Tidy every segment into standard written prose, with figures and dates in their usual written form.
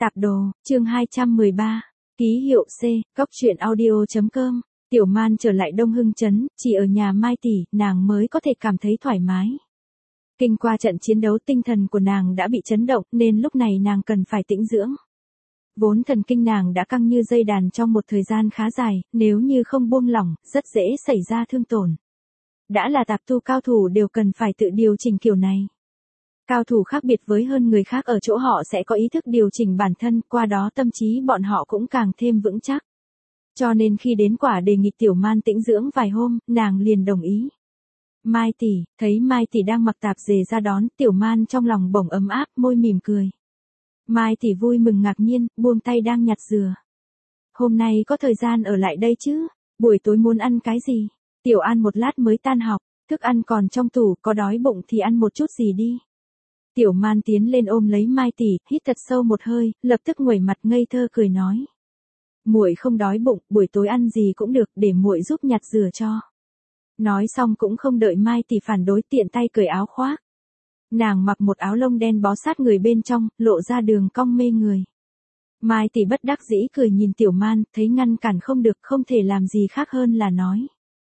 Tạp đồ, chương 213, ký hiệu C, Cóc truyện audio.com. Tiểu Man trở lại Đông Hưng Trấn, chỉ ở nhà Mai tỷ, nàng mới có thể cảm thấy thoải mái. Kinh qua trận chiến đấu tinh thần của nàng đã bị chấn động nên lúc này nàng cần phải tĩnh dưỡng. Vốn thần kinh nàng đã căng như dây đàn trong một thời gian khá dài, nếu như không buông lỏng, rất dễ xảy ra thương tổn. Đã là tạp tu cao thủ đều cần phải tự điều chỉnh kiểu này. Cao thủ khác biệt với hơn người khác ở chỗ họ sẽ có ý thức điều chỉnh bản thân, qua đó tâm trí bọn họ cũng càng thêm vững chắc. Cho nên khi đến quả đề nghị Tiểu Man tĩnh dưỡng vài hôm, nàng liền đồng ý. Mai tỷ, thấy Mai tỷ đang mặc tạp dề ra đón, Tiểu Man trong lòng bỗng ấm áp, môi mỉm cười. Mai tỷ vui mừng ngạc nhiên, buông tay đang nhặt dừa. Hôm nay có thời gian ở lại đây chứ, buổi tối muốn ăn cái gì? Tiểu An một lát mới tan học, thức ăn còn trong tủ, có đói bụng thì ăn một chút gì đi. Tiểu Man tiến lên ôm lấy Mai tỷ, hít thật sâu một hơi, lập tức nguẩy mặt ngây thơ cười nói. Muội không đói bụng, buổi tối ăn gì cũng được, để muội giúp nhặt dừa cho. Nói xong cũng không đợi Mai tỷ phản đối, tiện tay cởi áo khoác. Nàng mặc một áo lông đen bó sát người bên trong, lộ ra đường cong mê người. Mai tỷ bất đắc dĩ cười nhìn Tiểu Man, thấy ngăn cản không được, không thể làm gì khác hơn là nói.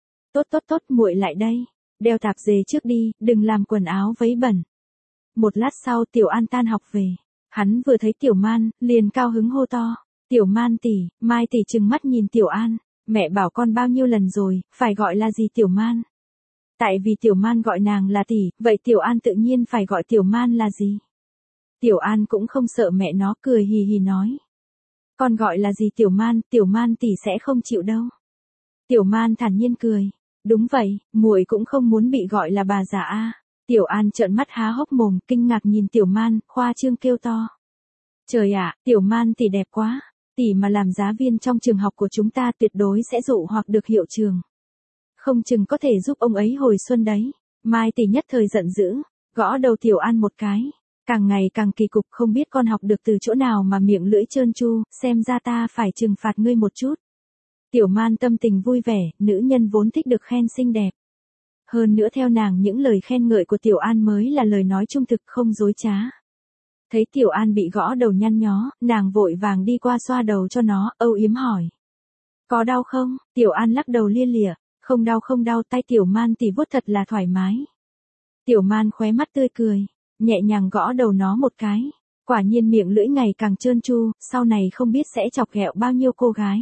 Tốt, muội lại đây, đeo tạp dề trước đi, đừng làm quần áo vấy bẩn. Một lát sau Tiểu An tan học về, hắn vừa thấy Tiểu Man, liền cao hứng hô to. Tiểu Man tỷ, Mai tỷ trừng mắt nhìn Tiểu An, mẹ bảo con bao nhiêu lần rồi, phải gọi là gì Tiểu Man? Tại vì Tiểu Man gọi nàng là tỷ, vậy Tiểu An tự nhiên phải gọi Tiểu Man là gì? Tiểu An cũng không sợ mẹ nó, cười hì hì nói. Con gọi là gì Tiểu Man tỷ sẽ không chịu đâu. Tiểu Man thản nhiên cười. Đúng vậy, muội cũng không muốn bị gọi là bà già a. Tiểu An trợn mắt há hốc mồm, kinh ngạc nhìn Tiểu Man, khoa trương kêu to. Trời ạ, Tiểu Man tỷ đẹp quá, tỷ mà làm giáo viên trong trường học của chúng ta tuyệt đối sẽ dụ hoặc được hiệu trường. Không chừng có thể giúp ông ấy hồi xuân đấy. Mai tỷ nhất thời giận dữ, gõ đầu Tiểu An một cái. Càng ngày càng kỳ cục, không biết con học được từ chỗ nào mà miệng lưỡi trơn tru, xem ra ta phải trừng phạt ngươi một chút. Tiểu Man tâm tình vui vẻ, nữ nhân vốn thích được khen xinh đẹp. Hơn nữa theo nàng những lời khen ngợi của Tiểu An mới là lời nói trung thực không dối trá. Thấy Tiểu An bị gõ đầu nhăn nhó, nàng vội vàng đi qua xoa đầu cho nó, âu yếm hỏi. Có đau không? Tiểu An lắc đầu lia lịa, không đau, tay Tiểu Man tỷ vuốt thật là thoải mái. Tiểu Man khóe mắt tươi cười, nhẹ nhàng gõ đầu nó một cái. Quả nhiên miệng lưỡi ngày càng trơn tru, sau này không biết sẽ chọc ghẹo bao nhiêu cô gái.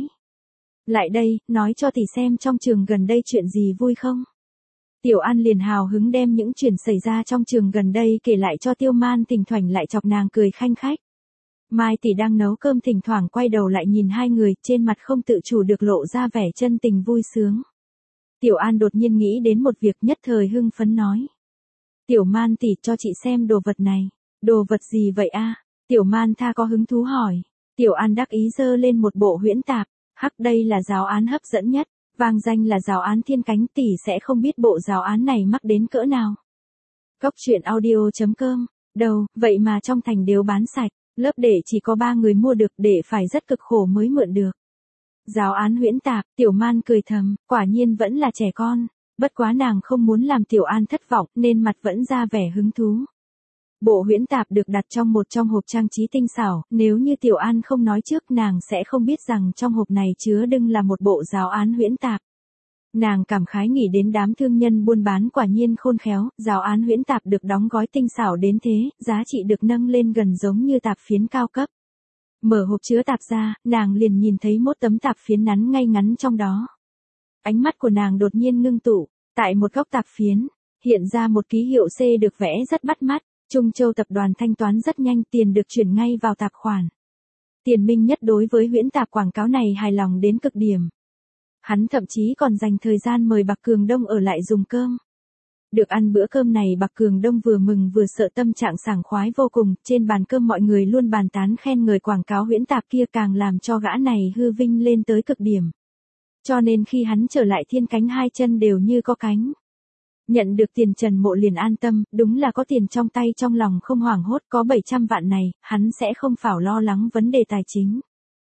Lại đây, nói cho tỷ xem trong trường gần đây chuyện gì vui không? Tiểu An liền hào hứng đem những chuyện xảy ra trong trường gần đây kể lại cho Tiểu Man, thỉnh thoảng lại chọc nàng cười khanh khách. Mai tỷ đang nấu cơm thỉnh thoảng quay đầu lại nhìn hai người, trên mặt không tự chủ được lộ ra vẻ chân tình vui sướng. Tiểu An đột nhiên nghĩ đến một việc, nhất thời hưng phấn nói. Tiểu Man tỷ, cho chị xem đồ vật này. Đồ vật gì vậy a? Tiểu Man tha có hứng thú hỏi. Tiểu An đắc ý giơ lên một bộ huyễn tạp. Hắc, đây là giáo án hấp dẫn nhất, vang danh là giáo án thiên cánh, tỷ sẽ không biết bộ giáo án này mắc đến cỡ nào. Cóc truyện audio.com, đâu, vậy mà trong thành đều bán sạch, lớp để chỉ có 3 người mua được, để phải rất cực khổ mới mượn được. Giáo án huyễn tạp, Tiểu Man cười thầm, quả nhiên vẫn là trẻ con, bất quá nàng không muốn làm Tiểu An thất vọng nên mặt vẫn ra vẻ hứng thú. Bộ huyễn tạp được đặt trong một trong hộp trang trí tinh xảo, nếu như Tiểu An không nói trước nàng sẽ không biết rằng trong hộp này chứa đựng là một bộ giáo án huyễn tạp. Nàng cảm khái nghĩ đến đám thương nhân buôn bán quả nhiên khôn khéo, giáo án huyễn tạp được đóng gói tinh xảo đến thế, giá trị được nâng lên gần giống như tạp phiến cao cấp. Mở hộp chứa tạp ra, nàng liền nhìn thấy một tấm tạp phiến ngắn ngay ngắn trong đó. Ánh mắt của nàng đột nhiên ngưng tụ, tại một góc tạp phiến, hiện ra một ký hiệu C được vẽ rất bắt mắt. Trung Châu tập đoàn thanh toán rất nhanh, tiền được chuyển ngay vào tài khoản. Tiền Minh Nhất đối với huyễn tạp quảng cáo này hài lòng đến cực điểm. Hắn thậm chí còn dành thời gian mời Bạc Cường Đông ở lại dùng cơm. Được ăn bữa cơm này, Bạc Cường Đông vừa mừng vừa sợ, tâm trạng sảng khoái vô cùng, trên bàn cơm mọi người luôn bàn tán khen ngợi quảng cáo huyễn tạp kia, càng làm cho gã này hư vinh lên tới cực điểm. Cho nên khi hắn trở lại thiên cánh, hai chân đều như có cánh. Nhận được tiền, Trần Mộ liền an tâm, đúng là có tiền trong tay, trong lòng không hoảng hốt, có 700 vạn này, hắn sẽ không phải lo lắng vấn đề tài chính.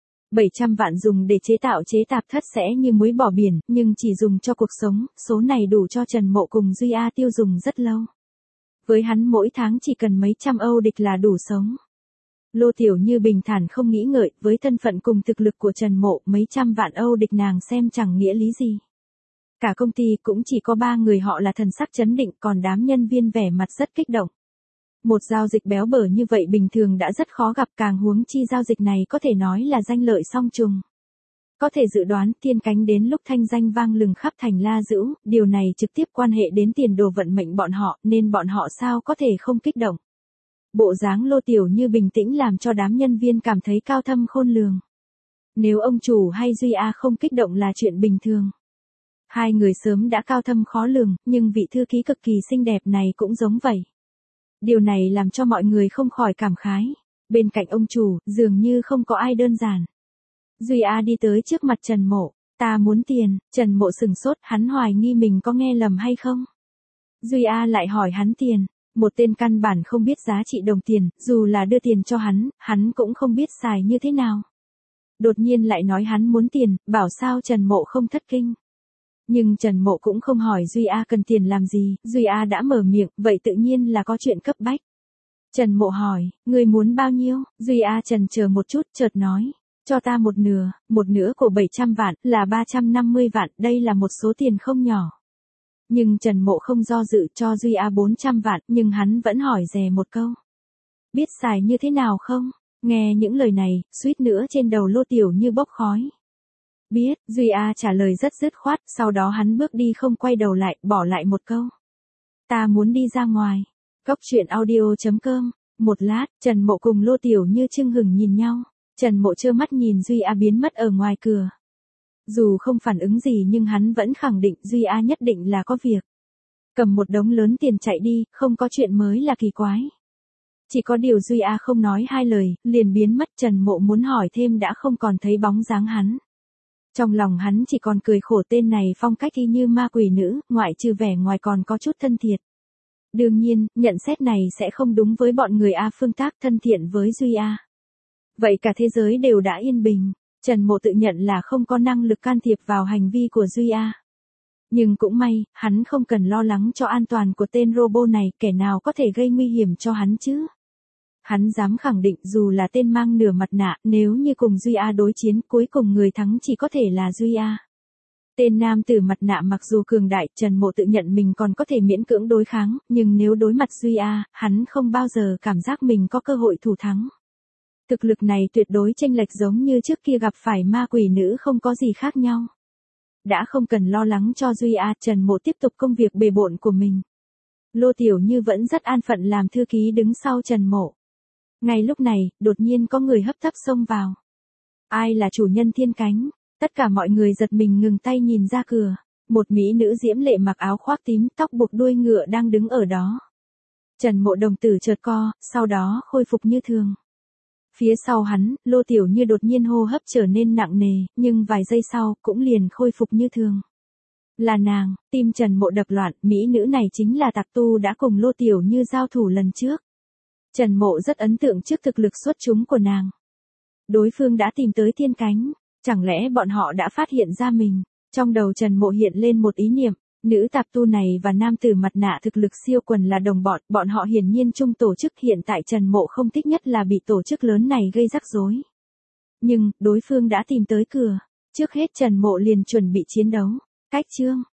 700 vạn dùng để chế tạo chế tạp thất sẽ như muối bỏ biển, nhưng chỉ dùng cho cuộc sống, số này đủ cho Trần Mộ cùng Duy A tiêu dùng rất lâu. Với hắn mỗi tháng chỉ cần mấy trăm Âu địch là đủ sống. Lô Tiểu Như bình thản không nghĩ ngợi, với thân phận cùng thực lực của Trần Mộ, mấy trăm vạn Âu địch nàng xem chẳng nghĩa lý gì. Cả công ty cũng chỉ có 3 người họ là thần sắc chấn định, còn đám nhân viên vẻ mặt rất kích động. Một giao dịch béo bở như vậy bình thường đã rất khó gặp, càng huống chi giao dịch này có thể nói là danh lợi song trùng. Có thể dự đoán Thiên Cánh đến lúc thanh danh vang lừng khắp thành La Dữu, điều này trực tiếp quan hệ đến tiền đồ vận mệnh bọn họ, nên bọn họ sao có thể không kích động. Bộ dáng Lô Tiểu Như bình tĩnh làm cho đám nhân viên cảm thấy cao thâm khôn lường. Nếu ông chủ hay Duy A không kích động là chuyện bình thường. Hai người sớm đã cao thâm khó lường, nhưng vị thư ký cực kỳ xinh đẹp này cũng giống vậy. Điều này làm cho mọi người không khỏi cảm khái. Bên cạnh ông chủ, dường như không có ai đơn giản. Duy A đi tới trước mặt Trần Mộ. Ta muốn tiền. Trần Mộ sừng sốt, hắn hoài nghi mình có nghe lầm hay không. Duy A lại hỏi hắn tiền. Một tên căn bản không biết giá trị đồng tiền, dù là đưa tiền cho hắn cũng không biết xài như thế nào. Đột nhiên lại nói hắn muốn tiền, bảo sao Trần Mộ không thất kinh. Nhưng Trần Mộ cũng không hỏi Duy A cần tiền làm gì, Duy A đã mở miệng, vậy tự nhiên là có chuyện cấp bách. Trần Mộ hỏi, người muốn bao nhiêu? Duy A chần chờ một chút, chợt nói, cho ta một nửa của 700 vạn, là 350 vạn, đây là một số tiền không nhỏ. Nhưng Trần Mộ không do dự cho Duy A 400 vạn, nhưng hắn vẫn hỏi dè một câu. Biết xài như thế nào không? Nghe những lời này, suýt nữa trên đầu Lô Tiểu Như bốc khói. Biết, Duy A trả lời rất dứt khoát, sau đó hắn bước đi không quay đầu lại, bỏ lại một câu. Ta muốn đi ra ngoài. Cốc truyện audio.com. Một lát, Trần Mộ cùng Lô Tiểu Như chưng hửng nhìn nhau. Trần Mộ trơ mắt nhìn Duy A biến mất ở ngoài cửa. Dù không phản ứng gì nhưng hắn vẫn khẳng định Duy A nhất định là có việc. Cầm một đống lớn tiền chạy đi, không có chuyện mới là kỳ quái. Chỉ có điều Duy A không nói hai lời, liền biến mất. Trần Mộ muốn hỏi thêm đã không còn thấy bóng dáng hắn. Trong lòng hắn chỉ còn cười khổ, tên này phong cách y như ma quỷ nữ, ngoại trừ vẻ ngoài còn có chút thân thiện. Đương nhiên, nhận xét này sẽ không đúng với bọn người A Phương tác thân thiện với Duy A. Vậy cả thế giới đều đã yên bình. Trần Mộ tự nhận là không có năng lực can thiệp vào hành vi của Duy A. Nhưng cũng may, hắn không cần lo lắng cho an toàn của tên robot này, kẻ nào có thể gây nguy hiểm cho hắn chứ. Hắn dám khẳng định dù là tên mang nửa mặt nạ, nếu như cùng Duy A đối chiến, cuối cùng người thắng chỉ có thể là Duy A. Tên nam tử mặt nạ mặc dù cường đại, Trần Mộ tự nhận mình còn có thể miễn cưỡng đối kháng, nhưng nếu đối mặt Duy A, hắn không bao giờ cảm giác mình có cơ hội thủ thắng. Thực lực này tuyệt đối chênh lệch, giống như trước kia gặp phải ma quỷ nữ không có gì khác nhau. Đã không cần lo lắng cho Duy A, Trần Mộ tiếp tục công việc bề bộn của mình. Lô Tiểu Như vẫn rất an phận làm thư ký đứng sau Trần Mộ. Ngay lúc này, đột nhiên có người hấp tấp xông vào. Ai là chủ nhân Thiên Cánh? Tất cả mọi người giật mình ngừng tay nhìn ra cửa. Một mỹ nữ diễm lệ mặc áo khoác tím, tóc buộc đuôi ngựa đang đứng ở đó. Trần Mộ đồng tử chợt co, sau đó khôi phục như thường. Phía sau hắn, Lô Tiểu Như đột nhiên hô hấp trở nên nặng nề, nhưng vài giây sau, cũng liền khôi phục như thường. Là nàng, tim Trần Mộ đập loạn, mỹ nữ này chính là Tạc Tu đã cùng Lô Tiểu Như giao thủ lần trước. Trần Mộ rất ấn tượng trước thực lực xuất chúng của nàng. Đối phương đã tìm tới Thiên Cánh, chẳng lẽ bọn họ đã phát hiện ra mình? Trong đầu Trần Mộ hiện lên một ý niệm, nữ tạp tu này và nam tử mặt nạ thực lực siêu quần là đồng bọn họ hiển nhiên chung tổ chức, hiện tại Trần Mộ không thích nhất là bị tổ chức lớn này gây rắc rối. Nhưng, đối phương đã tìm tới cửa, trước hết Trần Mộ liền chuẩn bị chiến đấu. Cách chương